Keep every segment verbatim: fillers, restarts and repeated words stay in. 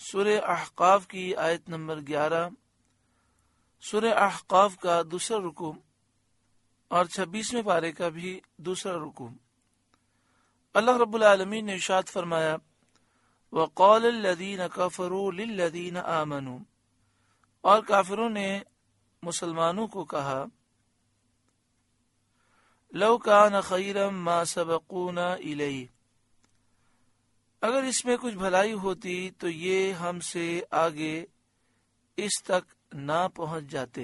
سورہ احقاف کی آیت نمبر گیارہ، سورہ احقاف کا دوسرا رکوع اور چھبیسویں پارے کا بھی دوسرا رکوع۔ اللہ رب العالمین نے ارشاد فرمایا وَقَالَ الَّذِينَ كَفَرُوا لِلَّذِينَ آمَنُوا، اور کافروں نے مسلمانوں کو کہا لَوْ كَانَ خَيْرًا مَا سَبَقُونَا إِلَيْهِ، اگر اس میں کچھ بھلائی ہوتی تو یہ ہم سے آگے اس تک نہ پہنچ جاتے۔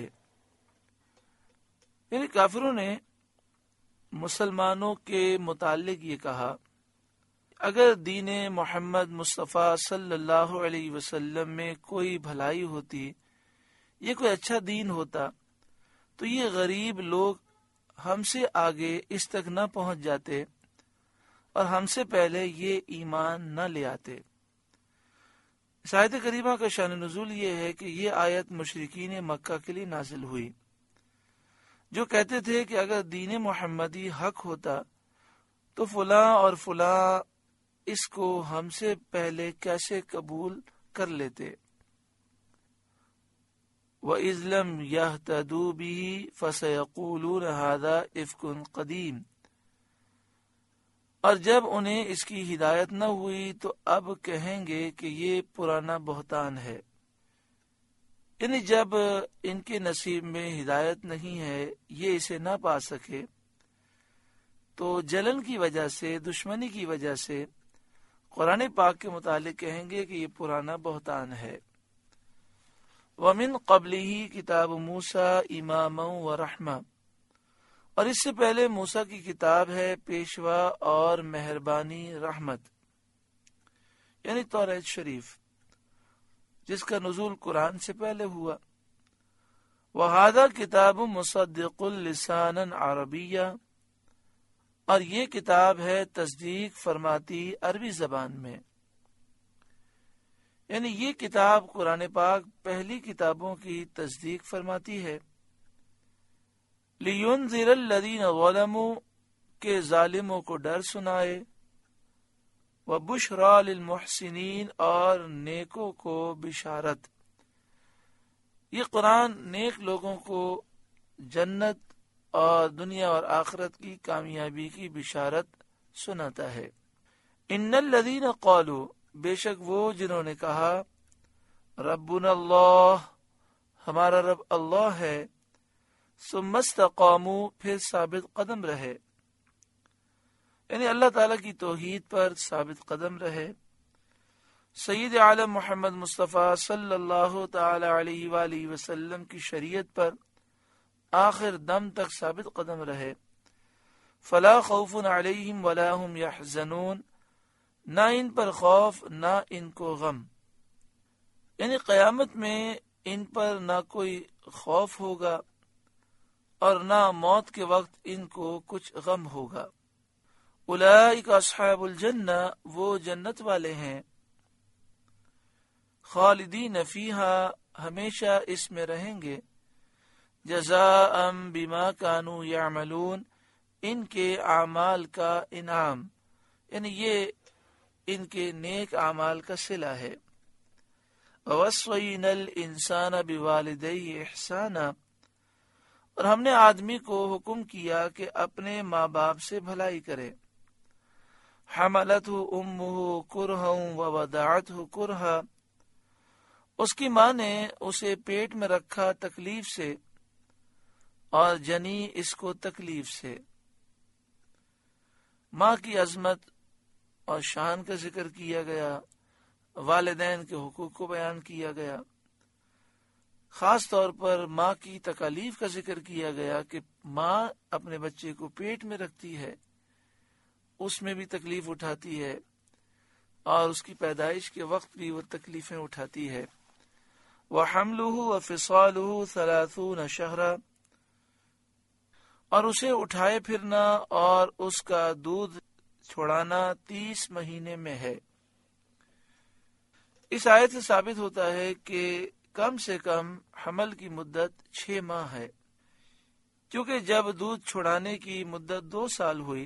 یعنی کافروں نے مسلمانوں کے متعلق یہ کہا اگر دین محمد مصطفیٰ صلی اللہ علیہ وسلم میں کوئی بھلائی ہوتی، یہ کوئی اچھا دین ہوتا، تو یہ غریب لوگ ہم سے آگے اس تک نہ پہنچ جاتے اور ہم سے پہلے یہ ایمان نہ لے آتے۔ اس آیت کریمہ کا شان نزول یہ ہے کہ یہ آیت مشرکین مکہ کے لیے نازل ہوئی، جو کہتے تھے کہ اگر دین محمدی حق ہوتا تو فلاں اور فلاں اس کو ہم سے پہلے کیسے قبول کر لیتے۔ وَإِذْ لَمْ يَهْتَدُوا بِهِ فَسَيَقُولُونَ هَذَا إِفْكٌ قَدِيمٌ، اور جب انہیں اس کی ہدایت نہ ہوئی تو اب کہیں گے کہ یہ پرانا بہتان ہے۔ یعنی جب ان کے نصیب میں ہدایت نہیں ہے، یہ اسے نہ پا سکے، تو جلن کی وجہ سے، دشمنی کی وجہ سے قرآن پاک کے متعلق کہیں گے کہ یہ پرانا بہتان ہے۔ وَمِن قَبْلِهِ کتاب موسیٰ اماما ورحمہ، اور اس سے پہلے موسیٰ کی کتاب ہے پیشوا اور مہربانی رحمت، یعنی توریت شریف، جس کا نزول قرآن سے پہلے ہوا۔ وَهَذَا کتاب مصدق لسانا عربیہ، اور یہ کتاب ہے تصدیق فرماتی عربی زبان میں، یعنی یہ کتاب قرآن پاک پہلی کتابوں کی تصدیق فرماتی ہے۔ لِيُنذِرَ الَّذِينَ ظَلَمُوا، کہ ظالموں کو ڈر سنائے، وَبُشْرَى لِلْمُحْسِنِينَ، اور نیکوں کو بشارت۔ یہ قرآن نیک لوگوں کو جنت اور دنیا اور آخرت کی کامیابی کی بشارت سناتا ہے۔ ان الذین قالوا، بے شک وہ جنہوں نے کہا ربنا اللہ، ہمارا رب اللہ ہے، ثم استقاموا، پھر ثابت قدم رہے، یعنی اللہ تعالیٰ کی توحید پر ثابت قدم رہے، سید عالم محمد مصطفیٰ صلی اللہ تعالی علیہ وآلہ وسلم کی شریعت پر آخر دم تک ثابت قدم رہے، فلا خوف علیہم ولا هم یحزنون، نہ ان پر خوف نہ ان کو غم، یعنی قیامت میں ان پر نہ کوئی خوف ہوگا اور نہ موت کے وقت ان کو کچھ غم ہوگا۔ اولئک اصحاب الجنہ، وہ جنت والے ہیں، خالدین فیہا، ہمیشہ اس میں رہیں گے، جزاء بما کانوا یعملون، ان کے اعمال کا انعام، یعنی یہ ان کے نیک اعمال کا صلہ ہے۔ وَوَصَّيْنَا الْإِنسَانَ بِوَالِدَيْهِ إِحْسَانًا، اور ہم نے آدمی کو حکم کیا کہ اپنے ماں باپ سے بھلائی کرے۔ حَمَلَتْهُ أُمُّهُ كُرْهًا وَوَضَعَتْهُ كُرْهًا، اس کی ماں نے اسے پیٹ میں رکھا تکلیف سے اور جنی اس کو تکلیف سے۔ ماں کی عظمت اور شان کا ذکر کیا گیا، والدین کے حقوق کو بیان کیا گیا، خاص طور پر ماں کی تکالیف کا ذکر کیا گیا کہ ماں اپنے بچے کو پیٹ میں رکھتی ہے، اس میں بھی تکلیف اٹھاتی ہے اور اس کی پیدائش کے وقت بھی وہ تکلیفیں اٹھاتی ہے۔ وَحَمْلُهُ وَفِصَالُهُ ثَلَاثُونَ شَهْرًا، اور اسے اٹھائے پھرنا اور اس کا دودھ چھوڑانا تیس مہینے میں ہے۔ اس آیت سے ثابت ہوتا ہے کہ کم سے کم حمل کی مدت چھ ماہ ہے، کیونکہ جب دودھ چھڑانے کی مدت دو سال ہوئی،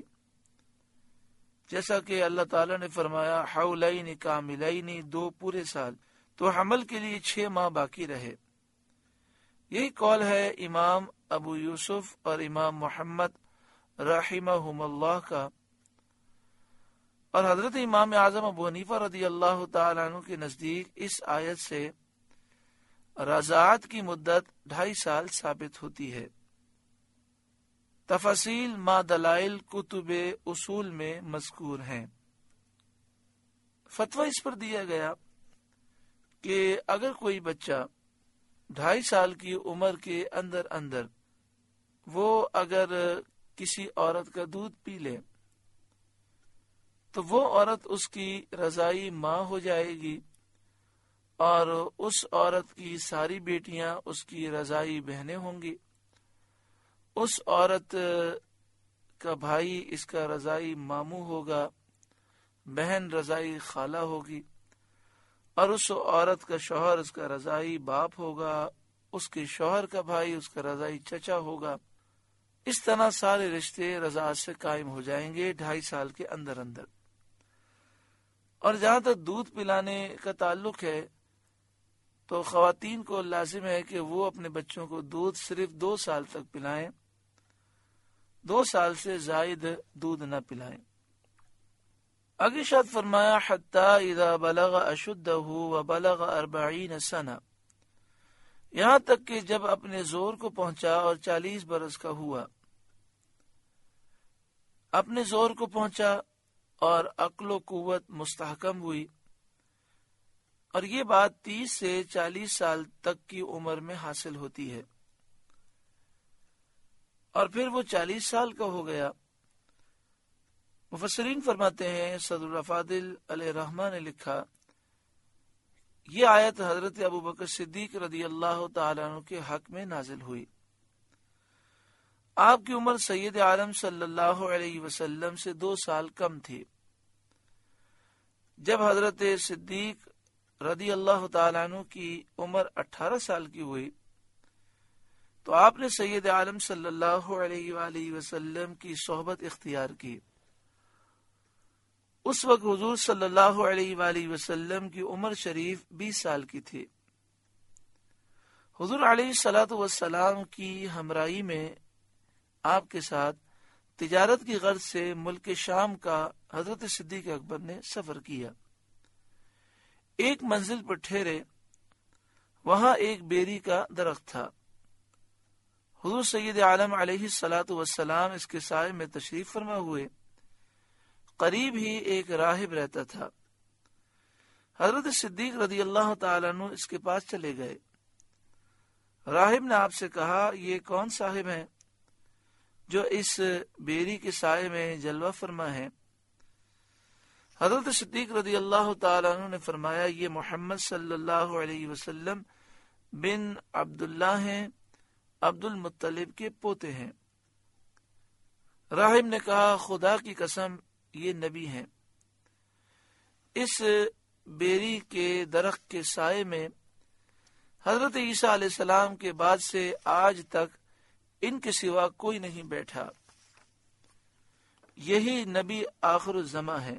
جیسا کہ اللہ تعالیٰ نے فرمایا حولین کاملین، دو پورے سال، تو حمل کے لیے چھ ماہ باقی رہے۔ یہی قول ہے امام ابو یوسف اور امام محمد رحمہم اللہ کا، اور حضرت امام اعظم ابو حنیفہ رضی اللہ تعالیٰ عنہ کے نزدیک اس آیت سے رضاعت کی مدت ڈھائی سال ثابت ہوتی ہے۔ تفاصیل ما دلائل کتب اصول میں مذکور ہیں۔ فتویٰ اس پر دیا گیا کہ اگر کوئی بچہ ڈھائی سال کی عمر کے اندر اندر وہ اگر کسی عورت کا دودھ پی لے تو وہ عورت اس کی رضاعی ماں ہو جائے گی، اور اس عورت کی ساری بیٹیاں اس کی رضاعی بہنیں ہوں گی۔ اس عورت کا بھائی اس کا رضاعی ماموں ہوگا، بہن رضاعی خالہ ہوگی، اور اس عورت کا شوہر اس کا رضاعی باپ ہوگا، اس کے شوہر کا بھائی اس کا رضاعی چچا ہوگا۔ اس طرح سارے رشتے رضاعت سے قائم ہو جائیں گے ڈھائی سال کے اندر اندر۔ اور جہاں تک دودھ پلانے کا تعلق ہے تو خواتین کو لازم ہے کہ وہ اپنے بچوں کو دودھ صرف دو سال تک پلائیں، دو سال سے زائد دودھ نہ پلائیں۔ آگے ارشاد فرمایا حتی اذا بلغ اشدہ وبلغ اربعین سنہ، یہاں تک کہ جب اپنے زور کو پہنچا اور چالیس برس کا ہوا، اپنے زور کو پہنچا اور عقل و قوت مستحکم ہوئی، اور یہ بات تیس سے چالیس سال تک کی عمر میں حاصل ہوتی ہے، اور پھر وہ چالیس سال کا ہو گیا۔ مفسرین فرماتے ہیں، صدر الافاضل علیہ رحمہ نے لکھا، یہ آیت حضرت ابو بکر صدیق رضی اللہ تعالیٰ عنہ کے حق میں نازل ہوئی۔ آپ کی عمر سید عالم صلی اللہ علیہ وسلم سے دو سال کم تھی۔ جب حضرت صدیق رضی اللہ تعالیٰ عنہ کی عمر اٹھارہ سال کی ہوئی تو آپ نے سید عالم صلی اللہ علیہ وآلہ وسلم کی صحبت اختیار کی۔ اس وقت حضور صلی اللہ علیہ وآلہ وسلم کی عمر شریف بیس سال کی تھی۔ حضور علیہ الصلوۃ والسلام کی ہمراہی میں آپ کے ساتھ تجارت کی غرض سے ملک شام کا حضرت صدیق اکبر نے سفر کیا۔ ایک منزل پر ٹھہرے، وہاں ایک بیری کا درخت تھا۔ حضور سید عالم علیہ الصلوۃ والسلام اس کے سائے میں تشریف فرما ہوئے۔ قریب ہی ایک راہب رہتا تھا۔ حضرت صدیق رضی اللہ تعالیٰ عنہ اس کے پاس چلے گئے۔ راہب نے آپ سے کہا، یہ کون صاحب ہیں جو اس بیری کے سائے میں جلوہ فرما ہے؟ حضرت صدیق رضی اللہ تعالیٰ عنہ نے فرمایا، یہ محمد صلی اللہ علیہ وسلم بن عبداللہ ہیں، عبد المطلب کے پوتے ہیں۔ راہب نے کہا، خدا کی قسم یہ نبی ہیں۔ اس بیری کے درخت کے سائے میں حضرت عیسیٰ علیہ السلام کے بعد سے آج تک ان کے سوا کوئی نہیں بیٹھا، یہی نبی آخر الزماں ہے۔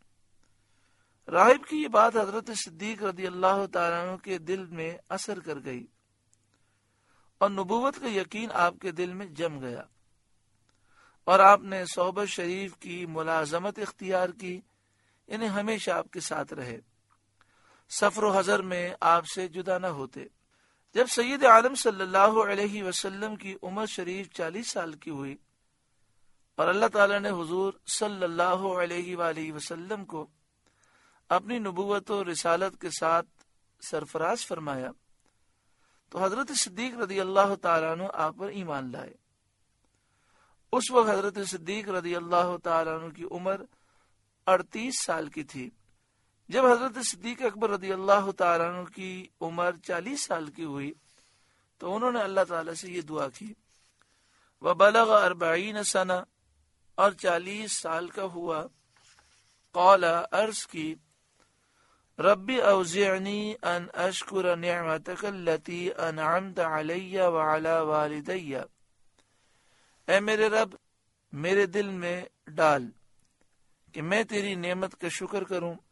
راہب کی یہ بات حضرت صدیق رضی اللہ تعالیٰ عنہ کے دل میں اثر کر گئی، اور نبوت کا یقین آپ کے دل میں جم گیا، اور آپ نے صحبت شریف کی ملازمت اختیار کی، یعنی ہمیشہ آپ کے ساتھ رہے، سفر و حضر میں آپ سے جدا نہ ہوتے۔ جب سید عالم صلی اللہ علیہ وسلم کی عمر شریف چالیس سال کی ہوئی اور اللہ تعالیٰ نے حضور صلی اللہ علیہ وآلہ وسلم کو اپنی نبوت و رسالت کے ساتھ سرفراز فرمایا تو حضرت صدیق رضی اللہ تعالیٰ عنہ آپ پر ایمان لائے۔ اس وقت حضرت صدیق رضی اللہ تعالیٰ عنہ کی عمر اڑتیس سال کی تھی۔ جب حضرت صدیق اکبر رضی اللہ تعالیٰ عنہ کی عمر چالیس سال کی ہوئی تو انہوں نے اللہ تعالیٰ سے یہ دعا کی، وَبَلَغَ أَرْبَعِينَ سَنَةً، اور چالیس سال کا ہوا۔ قال، عرض کی، رب اوزعنی ان اشکر نعمتک التي انعمت علی وعلی والدی، اے میرے رب میرے دل میں ڈال کہ میں تیری نعمت کا شکر کروں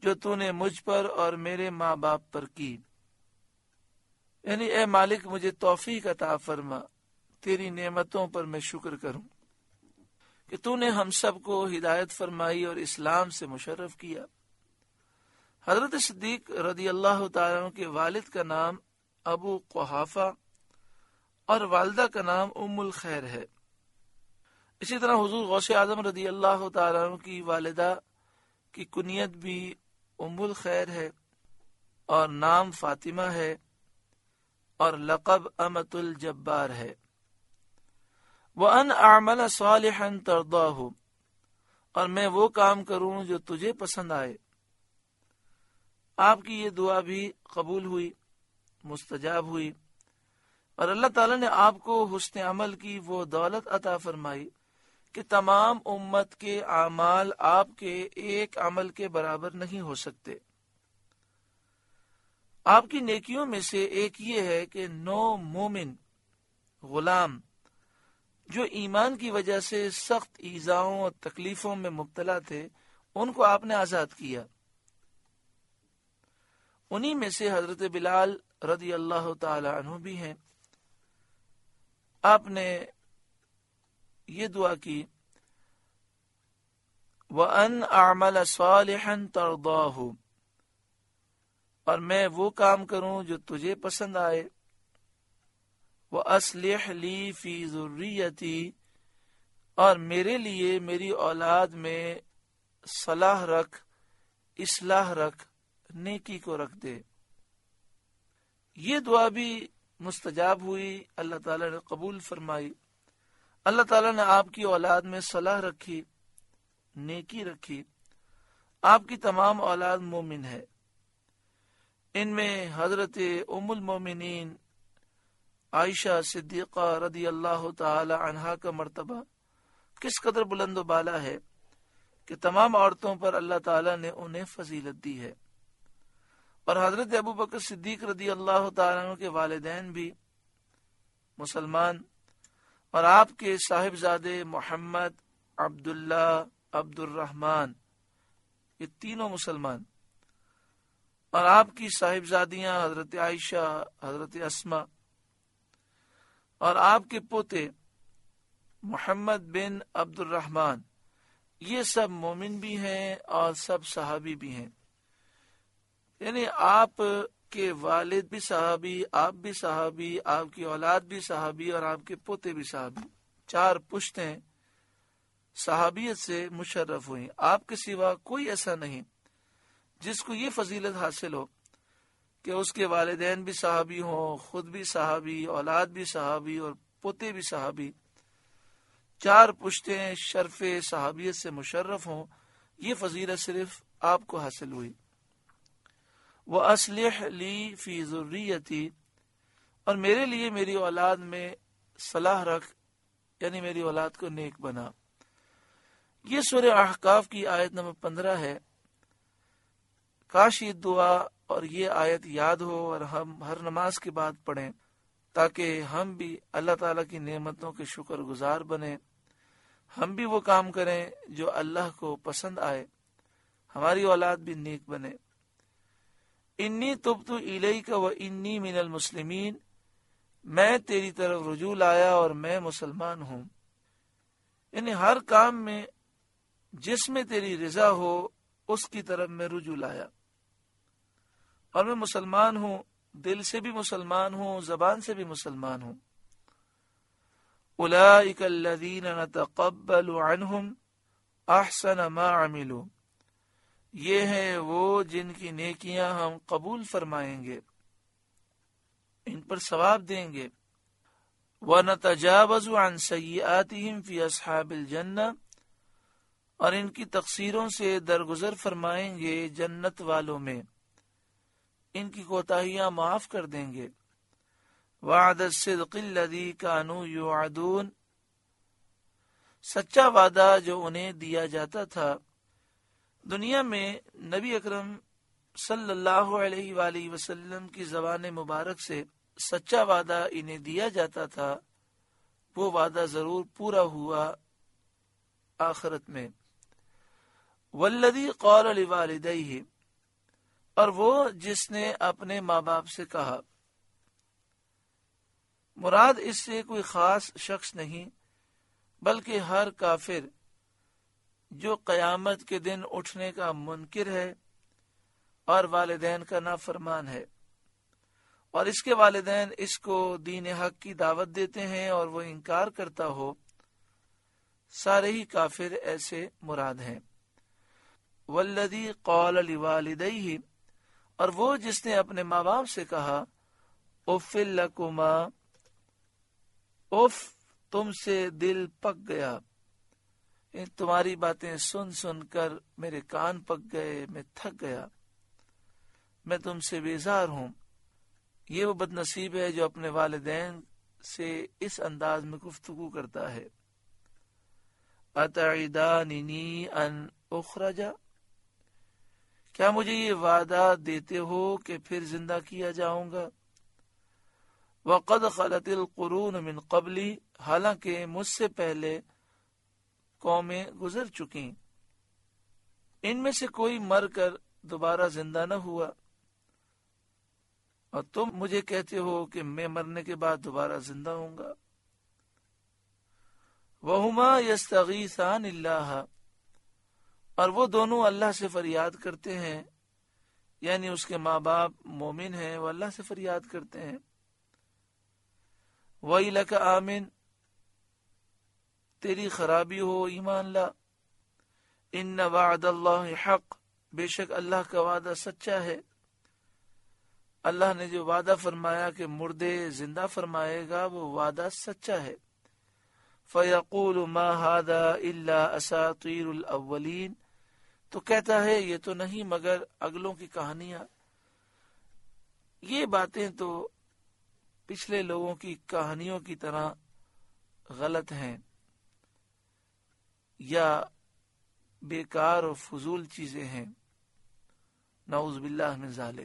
جو تو نے مجھ پر اور میرے ماں باپ پر کی، یعنی اے مالک مجھے توفیق عطا فرما، تیری نعمتوں پر میں شکر کروں کہ تو نے ہم سب کو ہدایت فرمائی اور اسلام سے مشرف کیا۔ حضرت صدیق رضی اللہ تعالیٰ عنہ کے والد کا نام ابو قحافہ اور والدہ کا نام ام الخیر ہے۔ اسی طرح حضور غوث اعظم رضی اللہ تعالیٰ عنہ کی والدہ کی کنیت بھی ام الخیر ہے اور نام فاطمہ ہے اور لقب امۃ الجبار ہے۔ وَأَنْ أَعْمَلَ صَالِحًا تَرْضَاهُ، اور میں وہ کام کروں جو تجھے پسند آئے۔ آپ کی یہ دعا بھی قبول ہوئی، مستجاب ہوئی، اور اللہ تعالیٰ نے آپ کو حسن عمل کی وہ دولت عطا فرمائی کہ تمام امت کے اعمال آپ کے ایک عمل کے برابر نہیں ہو سکتے۔ آپ کی نیکیوں میں سے ایک یہ ہے کہ نو مومن غلام جو ایمان کی وجہ سے سخت ایذاؤں اور تکلیفوں میں مبتلا تھے، ان کو آپ نے آزاد کیا۔ انہی میں سے حضرت بلال رضی اللہ تعالی عنہ بھی ہیں۔ آپ نے یہ دعا کی وَأَنْ أَعْمَلَ صَالِحًا تَرْضَاهُ، اور میں وہ کام کروں جو تجھے پسند آئے۔ وَأَصْلِحْ لِي فِي ذُرِّيَّتِي، اور میرے لیے میری اولاد میں صلاح رکھ، اصلاح رکھ، نیکی کو رکھ دے۔ یہ دعا بھی مستجاب ہوئی، اللہ تعالیٰ نے قبول فرمائی۔ اللہ تعالیٰ نے آپ کی اولاد میں صلاح رکھی، نیکی رکھی۔ آپ کی تمام اولاد مومن ہے۔ ان میں حضرت ام المومنین عائشہ صدیقہ رضی اللہ تعالی عنہا کا مرتبہ کس قدر بلند و بالا ہے کہ تمام عورتوں پر اللہ تعالیٰ نے انہیں فضیلت دی ہے۔ اور حضرت ابو بکر صدیق رضی اللہ تعالیٰ عنہ کے والدین بھی مسلمان، اور آپ کے صاحبزادے محمد، عبداللہ، عبد الرحمن، یہ تینوں مسلمان، اور آپ کی صاحبزادیاں حضرت عائشہ، حضرت اسما، اور آپ کے پوتے محمد بن عبد الرحمن، یہ سب مومن بھی ہیں اور سب صحابی بھی ہیں۔ یعنی آپ کے والد بھی صحابی، آپ بھی صحابی، آپ کی اولاد بھی صحابی، اور آپ کے پوتے بھی صحابی، چار پشتیں صحابیت سے مشرف ہوئی۔ آپ کے سوا کوئی ایسا نہیں جس کو یہ فضیلت حاصل ہو کہ اس کے والدین بھی صحابی ہوں، خود بھی صحابی، اولاد بھی صحابی اور پوتے بھی صحابی، چار پشتیں شرف صحابیت سے مشرف ہوں۔ یہ فضیلت صرف آپ کو حاصل ہوئی۔ وَأَصْلِحْ لِي فِي ذُرِّيَّتِي، اور میرے لیے میری اولاد میں صلاح رکھ، یعنی میری اولاد کو نیک بنا۔ یہ سورہ احقاف کی آیت نمبر پندرہ ہے۔ کاش یہ دعا اور یہ آیت یاد ہو اور ہم ہر نماز کے بعد پڑھیں، تاکہ ہم بھی اللہ تعالیٰ کی نعمتوں کے شکر گزار بنیں، ہم بھی وہ کام کریں جو اللہ کو پسند آئے، ہماری اولاد بھی نیک بنے۔ انی تبت الیک و انی من المسلمین، میں تیری طرف رجوع لایا اور میں مسلمان ہوں۔ یعنی ہر کام میں جس میں تیری رضا ہو اس کی طرف میں رجوع لایا، اور میں مسلمان ہوں، دل سے بھی مسلمان ہوں، زبان سے بھی مسلمان ہوں۔ اولئک الذین نتقبل عنہم احسن ما عملوا، یہ ہیں وہ جن کی نیکیاں ہم قبول فرمائیں گے، ان پر ثواب دیں گے۔ وَنَتَجَاوَزُ عَنْ سَيِّئَاتِهِمْ فِي أَصْحَابِ الْجَنَّةِ، اور ان کی تقصیروں سے درگزر فرمائیں گے جنت والوں میں، ان کی کوتاہیاں معاف کر دیں گے۔ وعد الصدق الذی کانوا یوعدون، سچا وعدہ جو انہیں دیا جاتا تھا۔ دنیا میں نبی اکرم صلی اللہ علیہ وآلہ وسلم کی زبان مبارک سے سچا وعدہ انہیں دیا جاتا تھا، وہ وعدہ ضرور پورا ہوا آخرت میں۔ والذی قال لوالدیہ، اور وہ جس نے اپنے ماں باپ سے کہا. مراد اس سے کوئی خاص شخص نہیں بلکہ ہر کافر جو قیامت کے دن اٹھنے کا منکر ہے اور والدین کا نافرمان ہے، اور اس کے والدین اس کو دین حق کی دعوت دیتے ہیں اور وہ انکار کرتا ہو، سارے ہی کافر ایسے مراد ہیں. والذی قال لوالدیہ، اور وہ جس نے اپنے ماں باپ سے کہا اف لکما، اف تم سے دل پک گیا، تمہاری باتیں سن سن کر میرے کان پک گئے، میں تھک گیا، میں تم سے بیزار ہوں. یہ وہ بد نصیب ہے جو اپنے والدین سے اس انداز میں گفتگو کرتا ہے. اتعداننی ان اخرج، کیا مجھے یہ وعدہ دیتے ہو کہ پھر زندہ کیا جاؤں گا؟ وقد خلت القرون من قبلی، حالانکہ مجھ سے پہلے قومیں گزر چکی، ان میں سے کوئی مر کر دوبارہ زندہ نہ ہوا، اور تم مجھے کہتے ہو کہ میں مرنے کے بعد دوبارہ زندہ ہوں گا. وہما یستغیثان اللہ، اور وہ دونوں اللہ سے فریاد کرتے ہیں، یعنی اس کے ماں باپ مومن ہیں، وہ اللہ سے فریاد کرتے ہیں. ویلک آمن، تیری خرابی ہو ایمان لا، ان وعد اللہ حق، بے شک اللہ کا وعدہ سچا ہے. اللہ نے جو وعدہ فرمایا کہ مردے زندہ فرمائے گا وہ وعدہ سچا ہے. فَيَقُولُ مَا هَذَا إِلَّا أَسَاطِيرُ الْأَوَّلِينَ، تو کہتا ہے یہ تو نہیں مگر اگلوں کی کہانیاں، یہ باتیں تو پچھلے لوگوں کی کہانیوں کی طرح غلط ہیں یا بیکار و فضول چیزیں ہیں. نعوذ باللہ من ذالک.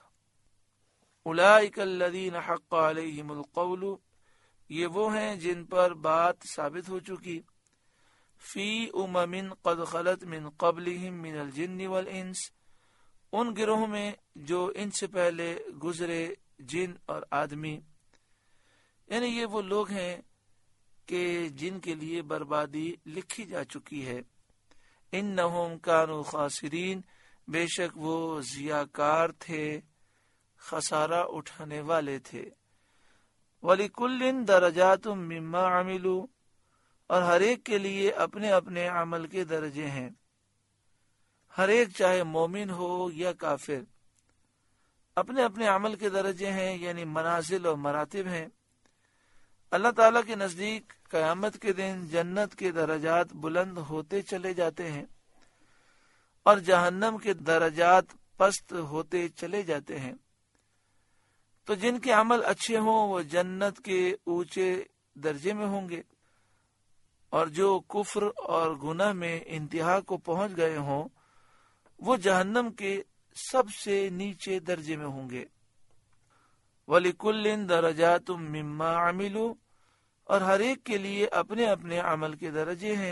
اولئک الذین حق علیہم القول، یہ وہ ہیں جن پر بات ثابت ہو چکی، فی امم قد خلت من قبلہم من الجن والانس، ان گروہ میں جو ان سے پہلے گزرے جن اور آدمی. یعنی یہ وہ لوگ ہیں کہ جن کے لیے بربادی لکھی جا چکی ہے. انہم کانوا خاسرین، بے شک وہ ضیاءکار تھے، خسارہ اٹھانے والے تھے. وَلِكُلٍّ دَرَجَاتٌ مِّمَّا عَمِلُوا، اور ہر ایک کے لیے اپنے اپنے عمل کے درجے ہیں. ہر ایک چاہے مومن ہو یا کافر، اپنے اپنے عمل کے درجے ہیں، یعنی منازل اور مراتب ہیں. اللہ تعالیٰ کے نزدیک قیامت کے دن جنت کے درجات بلند ہوتے چلے جاتے ہیں اور جہنم کے درجات پست ہوتے چلے جاتے ہیں. تو جن کے عمل اچھے ہوں وہ جنت کے اونچے درجے میں ہوں گے، اور جو کفر اور گناہ میں انتہا کو پہنچ گئے ہوں وہ جہنم کے سب سے نیچے درجے میں ہوں گے. وَلِكُلٍّ دَرَجَاتٌ مِّمَّا عَمِلُوا، اور ہر ایک کے لیے اپنے اپنے عمل کے درجے ہیں.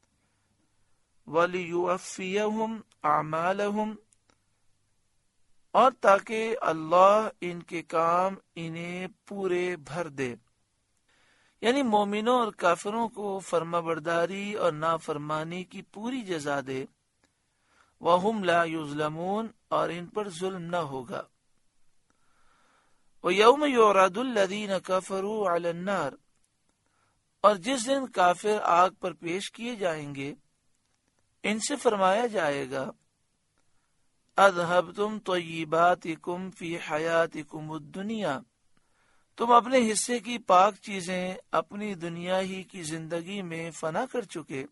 وَلِيُوَفِّيَهُمْ أَعْمَالَهُمْ، اور تاکہ اللہ ان کے کام انہیں پورے بھر دے، یعنی مومنوں اور کافروں کو فرما برداری اور نافرمانی کی پوری جزا دے. وَهُمْ لَا يُظْلَمُونَ، اور ان پر ظلم نہ ہوگا. وَيَوْمَ يُعْرَضُ الَّذِينَ كَفَرُوا عَلَى النَّارِ، اور جس دن کافر آگ پر پیش کیے جائیں گے، ان سے فرمایا جائے گا اذهبتم طیباتکم فی حیاتکم الدنیا، تم اپنے حصے کی پاک چیزیں اپنی دنیا ہی کی زندگی میں فنا کر چکے.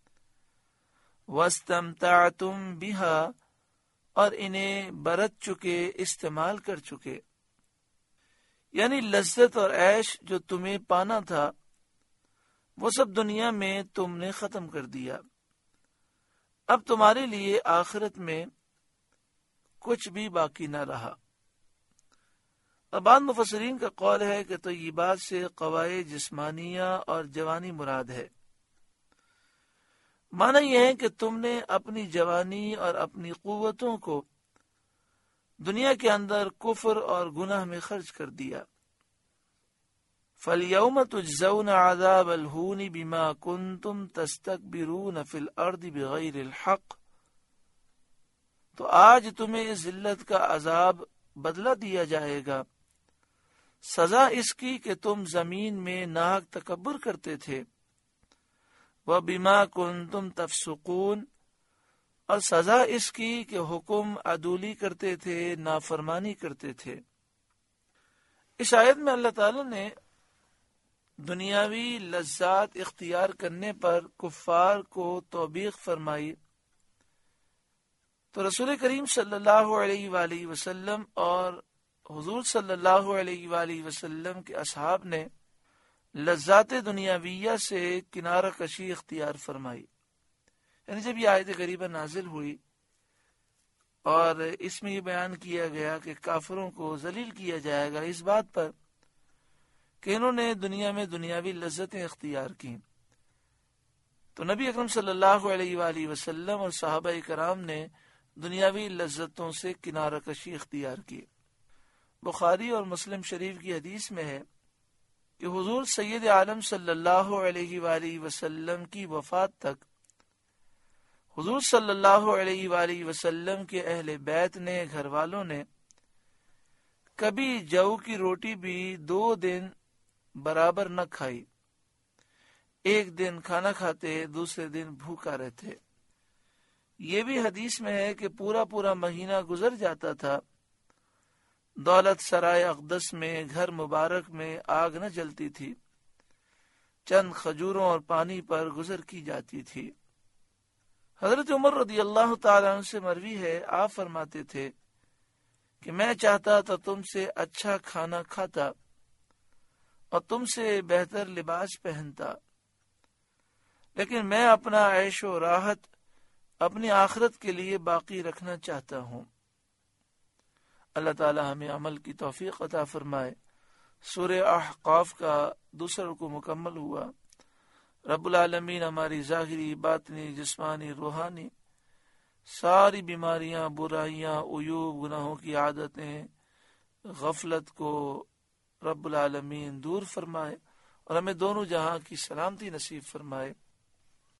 واستمتعتم بها، اور انہیں برت چکے، استعمال کر چکے. یعنی لذت اور عیش جو تمہیں پانا تھا وہ سب دنیا میں تم نے ختم کر دیا. اب تمہارے لیے آخرت میں کچھ بھی باقی نہ رہا. اور بعض مفسرین کا قول ہے کہ طیبات سے قوائے جسمانیہ اور جوانی مراد ہے. معنی یہ ہے کہ تم نے اپنی جوانی اور اپنی قوتوں کو دنیا کے اندر کفر اور گناہ میں خرچ کر دیا۔ فَالْيَوْمَ تُجْزَوْنَ عَذَابَ الْهُونِ بِمَا كُنْتُمْ تَسْتَكْبِرُونَ فِي الْأَرْضِ بِغَيْرِ الْحَقِّ، تو آج تمہیں ذلت کا عذاب بدلہ دیا جائے گا، سزا اس کی کہ تم زمین میں ناحق تکبر کرتے تھے۔ وَبِمَا كُنْتُمْ تَفْسُقُونَ، اور سزا اس کی کہ حکم عدولی کرتے تھے، نافرمانی کرتے تھے۔ اس آیت میں اللہ تعالی نے دنیاوی لذات اختیار کرنے پر کفار کو توبیخ فرمائی، تو رسول کریم صلی اللہ علیہ وآلہ وسلم اور حضور صلی اللہ علیہ وآلہ وسلم کے اصحاب نے لذات دنیاویہ سے کنارہ کشی اختیار فرمائی۔ یعنی جب یہ آیت قریبہ نازل ہوئی اور اس میں یہ بیان کیا گیا کہ کافروں کو ذلیل کیا جائے گا اس بات پر کہ انہوں نے دنیا میں دنیاوی لذتیں اختیار کی، تو نبی اکرم صلی اللہ علیہ وآلہ وسلم اور صحابہ کرام نے دنیاوی لذتوں سے کنارہ کشی اختیار کی۔ بخاری اور مسلم شریف کی حدیث میں ہے کہ حضور سید عالم صلی اللہ علیہ وآلہ وسلم کی وفات تک حضور صلی اللہ علیہ وآلہ وسلم کے اہل بیت نے، گھر والوں نے، کبھی جو کی روٹی بھی دو دن برابر نہ کھائی، ایک دن کھانا کھاتے، دوسرے دن بھوکا رہتے۔ یہ بھی حدیث میں ہے کہ پورا پورا مہینہ گزر جاتا تھا، دولت سرائے اقدس میں، گھر مبارک میں آگ نہ جلتی تھی، چند کھجوروں اور پانی پر گزر کی جاتی تھی۔ حضرت عمر رضی اللہ تعالیٰ عنہ سے مروی ہے، آپ فرماتے تھے کہ میں چاہتا تو تم سے اچھا کھانا کھاتا اور تم سے بہتر لباس پہنتا، لیکن میں اپنا عیش و راحت اپنی آخرت کے لیے باقی رکھنا چاہتا ہوں۔ اللہ تعالی ہمیں عمل کی توفیق عطا فرمائے۔ سورہ احقاف کا دوسرا رکوع مکمل ہوا۔ رب العالمین ہماری ظاہری، باطنی، جسمانی، روحانی ساری بیماریاں، برائیاں، عیوب، گناہوں کی عادتیں، غفلت کو رب العالمین دور فرمائے اور ہمیں دونوں جہاں کی سلامتی نصیب فرمائے۔